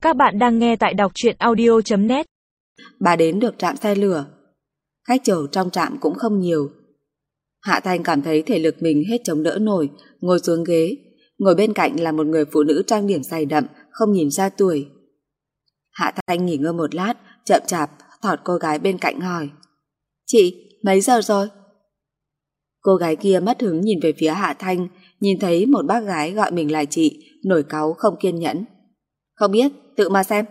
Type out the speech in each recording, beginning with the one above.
Các bạn đang nghe tại đọc truyện audio.net. Bà đến được trạm xe lửa. Khách chở trong trạm cũng không nhiều. Hạ Thanh cảm thấy thể lực mình hết chống đỡ nổi, ngồi xuống ghế. Ngồi bên cạnh là một người phụ nữ trang điểm dày đậm, không nhìn ra tuổi. Hạ Thanh nghỉ ngơi một lát, chậm chạp thọt cô gái bên cạnh hỏi: "Chị, mấy giờ rồi?" Cô gái kia mất hứng nhìn về phía Hạ Thanh, nhìn thấy một bác gái gọi mình là chị, nổi cáu không kiên nhẫn. "Không biết, tự mà xem."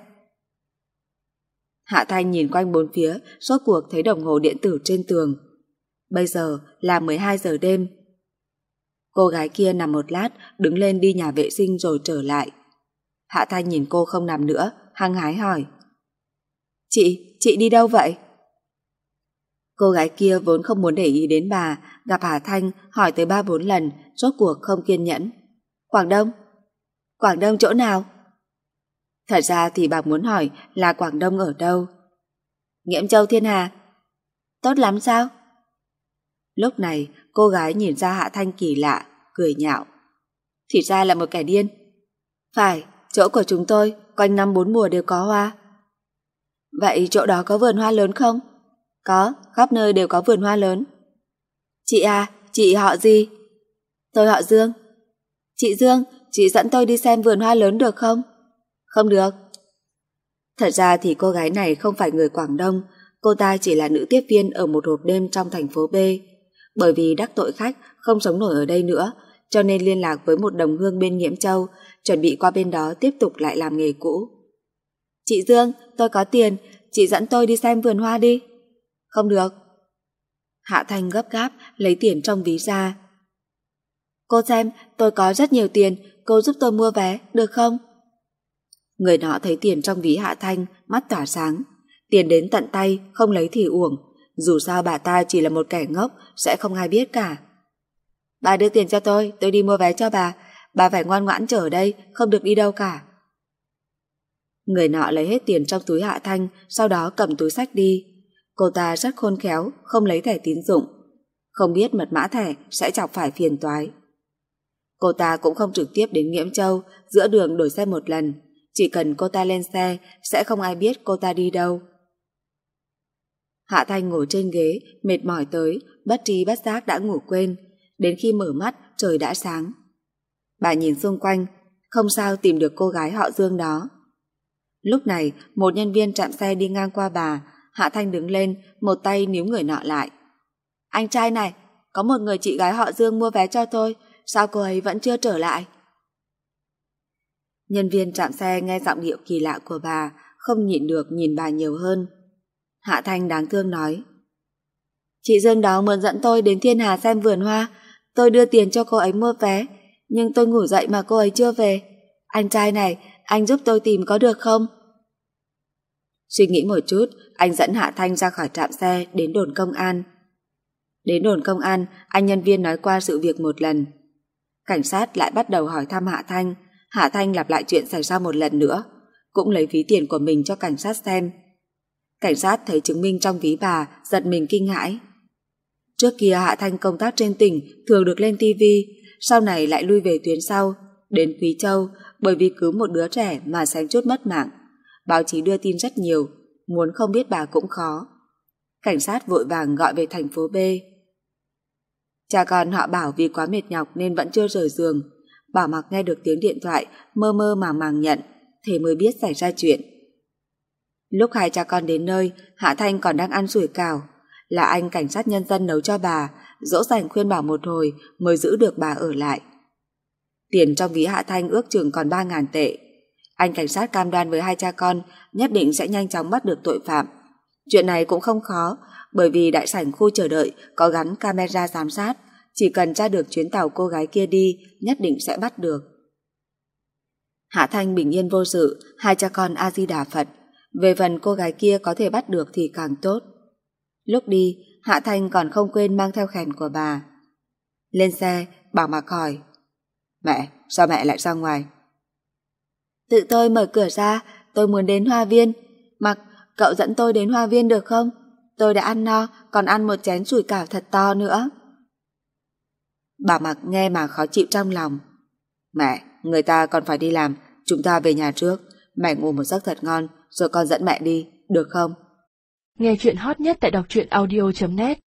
Hạ Thanh nhìn quanh bốn phía, rốt cuộc thấy đồng hồ điện tử trên tường. Bây giờ là 12 giờ đêm. Cô gái kia nằm một lát, đứng lên đi nhà vệ sinh rồi trở lại. Hạ Thanh nhìn cô không nằm nữa, hăng hái hỏi: Chị đi đâu vậy?" Cô gái kia vốn không muốn để ý đến bà, gặp Hạ Thanh hỏi tới 3-4 lần, rốt cuộc không kiên nhẫn. "Quảng Đông." "Quảng Đông chỗ nào?" Thật ra thì bà muốn hỏi là Quảng Đông ở đâu. "Nghiễm Châu Thiên Hà." "Tốt lắm sao?" Lúc này cô gái nhìn ra Hạ Thanh kỳ lạ, cười nhạo: "Thì ra là một kẻ điên." "Phải, chỗ của chúng tôi quanh năm 4 mùa đều có hoa." "Vậy chỗ đó có vườn hoa lớn không?" "Có, khắp nơi đều có vườn hoa lớn." "Chị à, chị họ gì?" "Tôi họ Dương." "Chị Dương, chị dẫn tôi đi xem vườn hoa lớn được không?" "Không được." Thật ra thì cô gái này không phải người Quảng Đông, cô ta chỉ là nữ tiếp viên ở một hộp đêm trong thành phố B. Bởi vì đắc tội khách, không sống nổi ở đây nữa, cho nên liên lạc với một đồng hương bên Nghiễm Châu, chuẩn bị qua bên đó tiếp tục lại làm nghề cũ. "Chị Dương, tôi có tiền, chị dẫn tôi đi xem vườn hoa đi." "Không được." Hạ Thanh gấp gáp lấy tiền trong ví ra. "Cô xem, tôi có rất nhiều tiền, cô giúp tôi mua vé, được không?" Người nọ thấy tiền trong ví Hạ Thanh, mắt tỏa sáng. Tiền đến tận tay, không lấy thì uổng. Dù sao bà ta chỉ là một kẻ ngốc, sẽ không ai biết cả. "Bà đưa tiền cho tôi đi mua vé cho bà. Bà phải ngoan ngoãn chờ ở đây, không được đi đâu cả." Người nọ lấy hết tiền trong túi Hạ Thanh, sau đó cầm túi xách đi. Cô ta rất khôn khéo, không lấy thẻ tín dụng. Không biết mật mã thẻ sẽ chọc phải phiền toái. Cô ta cũng không trực tiếp đến Nghiễm Châu, giữa đường đổi xe một lần. Chỉ cần cô ta lên xe, sẽ không ai biết cô ta đi đâu. Hạ Thanh ngồi trên ghế, mệt mỏi tới, bất tri bất giác đã ngủ quên. Đến khi mở mắt, trời đã sáng. Bà nhìn xung quanh, không sao tìm được cô gái họ Dương đó. Lúc này, một nhân viên trạm xe đi ngang qua bà. Hạ Thanh đứng lên, một tay níu người nọ lại. "Anh trai này, có một người chị gái họ Dương mua vé cho tôi, sao cô ấy vẫn chưa trở lại?" Nhân viên trạm xe nghe giọng điệu kỳ lạ của bà, không nhịn được nhìn bà nhiều hơn. Hạ Thanh đáng thương nói: "Chị Dương đó muốn dẫn tôi đến Thiên Hà xem vườn hoa, tôi đưa tiền cho cô ấy mua vé, nhưng tôi ngủ dậy mà cô ấy chưa về. Anh trai này, anh giúp tôi tìm có được không?" Suy nghĩ một chút, anh dẫn Hạ Thanh ra khỏi trạm xe đến đồn công an. Đến đồn công an, anh nhân viên nói qua sự việc một lần. Cảnh sát lại bắt đầu hỏi thăm Hạ Thanh. Hạ Thanh lặp lại chuyện xảy ra một lần nữa, cũng lấy ví tiền của mình cho cảnh sát xem. Cảnh sát thấy chứng minh trong ví bà, giật mình kinh hãi. Trước kia Hạ Thanh công tác trên tỉnh, thường được lên TV, sau này lại lui về tuyến sau, đến Quý Châu, bởi vì cứu một đứa trẻ mà xém chút mất mạng. Báo chí đưa tin rất nhiều, muốn không biết bà cũng khó. Cảnh sát vội vàng gọi về thành phố B. Cha con họ Bảo vì quá mệt nhọc nên vẫn chưa rời giường. Bảo Mặc nghe được tiếng điện thoại, mơ mơ màng nhận, thế mới biết xảy ra chuyện. Lúc hai cha con đến nơi, Hạ Thanh còn đang ăn sủi cảo. Là anh cảnh sát nhân dân nấu cho bà, dỗ dành khuyên bảo một hồi mới giữ được bà ở lại. Tiền trong ví Hạ Thanh ước chừng còn 3.000 tệ. Anh cảnh sát cam đoan với hai cha con nhất định sẽ nhanh chóng bắt được tội phạm. Chuyện này cũng không khó, bởi vì đại sảnh khu chờ đợi có gắn camera giám sát, chỉ cần tra được chuyến tàu cô gái kia đi, nhất định sẽ bắt được. Hạ Thanh bình yên vô sự, hai cha con A Di Đà Phật. Về phần cô gái kia có thể bắt được thì càng tốt. Lúc đi, Hạ Thanh còn không quên mang theo khen của bà. Lên xe, Bảo Mặc hỏi: "Mẹ, sao mẹ lại ra ngoài?" "Tự tôi mở cửa ra, tôi muốn đến hoa viên. Mặc, cậu dẫn tôi đến hoa viên được không? Tôi đã ăn no, còn ăn một chén sủi cảo thật to nữa." Bảo Mặc nghe mà khó chịu trong lòng. "Mẹ, người ta còn phải đi làm, chúng ta về nhà trước. Mẹ ngủ một giấc thật ngon, rồi con dẫn mẹ đi, được không? Nghe chuyện hot nhất tại đọc truyện audio.net